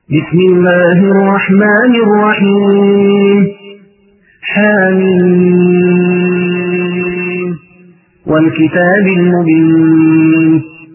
بسم الله الرحمن الرحيم. حميم والكتاب المبين.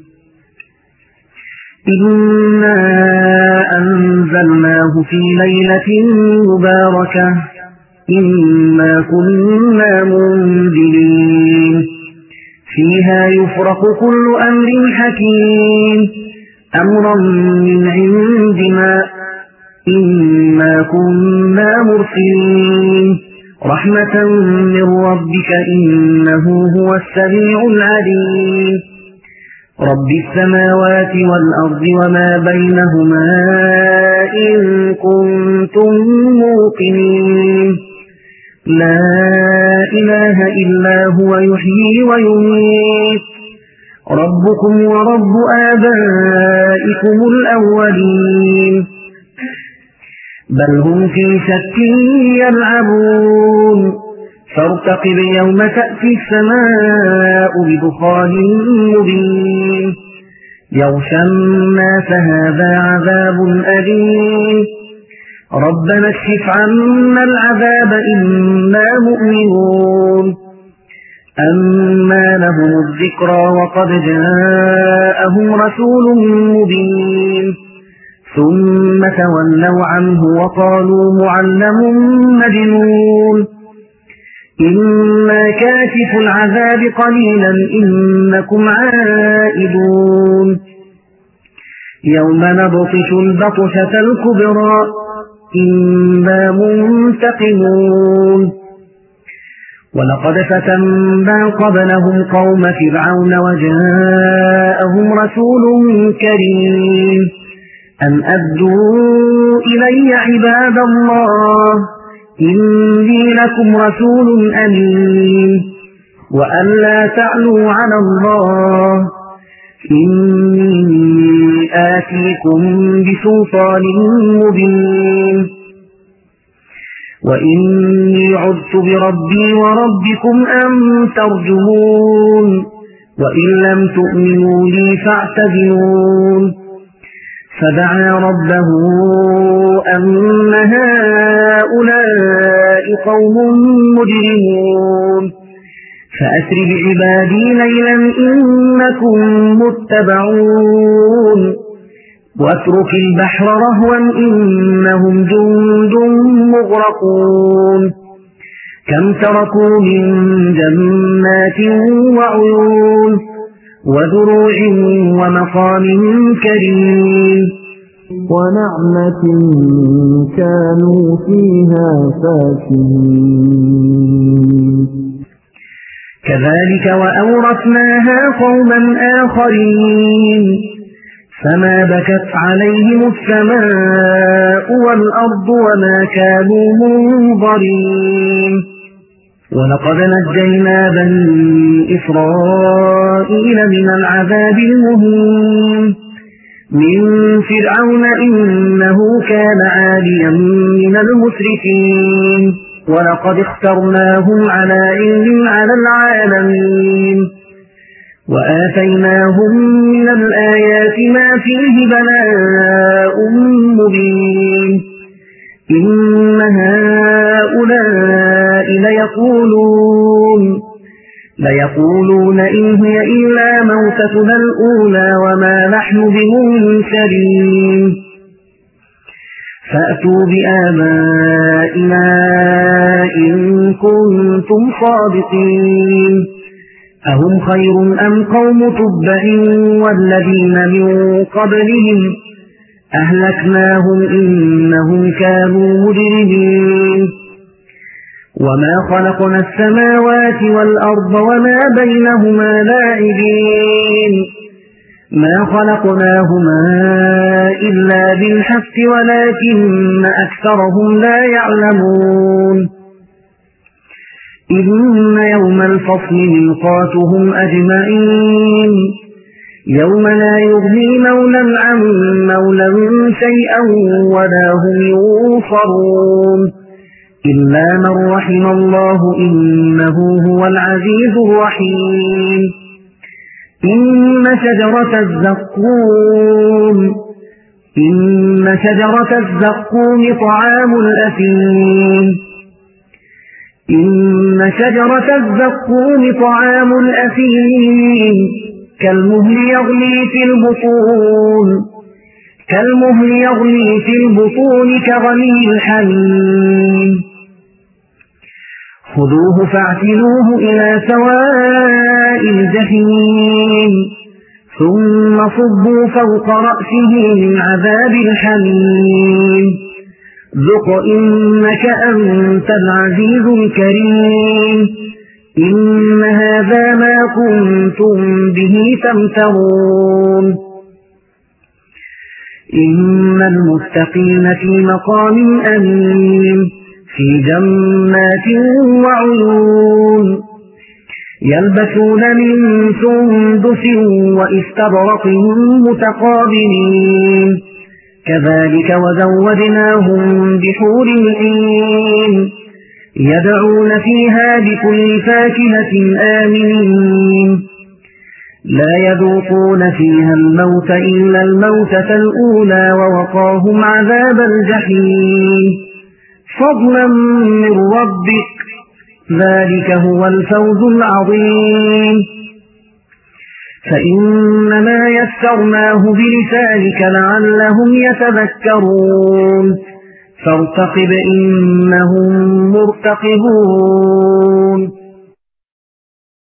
إنا أنزلناه في ليلة مباركة إنا كنا منذرين فيها يفرق كل أمر حكيم أمرا من عندنا إنا كنا مرسلين رحمة من ربك إنه هو السميع العليم. رب السماوات والأرض وما بينهما إن كنتم موقنين لا إله إلا هو يحيي ويميت ربكم ورب آبائكم الأولين بل هم في شك يلعبون فارتقب يوم تأتي السماء بدخان مبين يغشى الناس هذا عذاب أليم ربنا اكشف عنا العذاب إنا مؤمنون. أما لهم الذكرى وقد جاءهم رسول مبين ثم تولوا عنه وقالوا معلم مجنون إنا كاشف العذاب قليلا إنكم عائدون يوم نبطش البطشة الكبرى إنا منتقمون. ولقد فتنا قبلهم قوم فرعون وجاءهم رسول كريم أن أدوا إلي عباد الله إني لكم رسول أمين وأن لا تعلوا على الله إني آتيكم بسلطان مبين وإني عذت بربي وربكم أن ترجمون وإن لم تؤمنوا لي فاعتذرون. فدعا ربه أن هؤلاء قوم مجرمون فأسر بعبادي ليلا إنكم متبعون واترك البحر رهوا إنهم جند مغرقون كم تركوا من جنات وعيون وزروع ومقام كريم ونعمة كانوا فيها فاكهين كذلك وأورثناها قوما آخرين فما بكت عليهم السماء والأرض وما كانوا منظرين. ولقد نجينا بني إسرائيل من العذاب المهين من فرعون إنه كان عاليا من المسرفين ولقد اخترناهم على علم على العالمين وآتيناهم من الآيات ما فيه بلاء مبين إن هؤلاء ليقولون إن هي إلا موتتنا الأولى وما نحن بمنشرين فأتوا بآبائنا إن كنتم صادقين أهم خير أم قوم تبع والذين من قبلهم أهلكناهم إنهم كانوا مجرمين. وما خلقنا السماوات والأرض وما بينهما لاعبين ما خلقناهما إلا بالحق ولكن أكثرهم لا يعلمون. إن يوم الفصل ميقاتهم أجمعين يوم لا يغني مولى عن مولى شيئا ولا هم ينصرون إلا من رحم الله إنه هو العزيز الرحيم. إن شجرة الزقوم إن شجرة الزقوم طعام الأثيم إن شجرة الزقوم طعام الأثيم كالمهل يغلي في البطون كغلي الحميم خذوه فاعتلوه إلى سواء الجحيم ثم صبوا فوق رأسه من عذاب الحميم ذق إنك أنت العزيز الكريم إن هذا ما كنتم به تمترون إن المتقين في مقام أمين في جنات وعيون يلبسون من سندس وإستبرق متقابلين كذلك وزودناهم بحور عين يدعون فيها بكل فاكهة آمنين لا يذوقون فيها الموت إلا الموتة الأولى ووقاهم عذاب الجحيم فضلا من ربك ذلك هو الفوز العظيم فإنما يسرناه بلسانك لعلهم يتذكرون فارتقب إنهم مرتقبون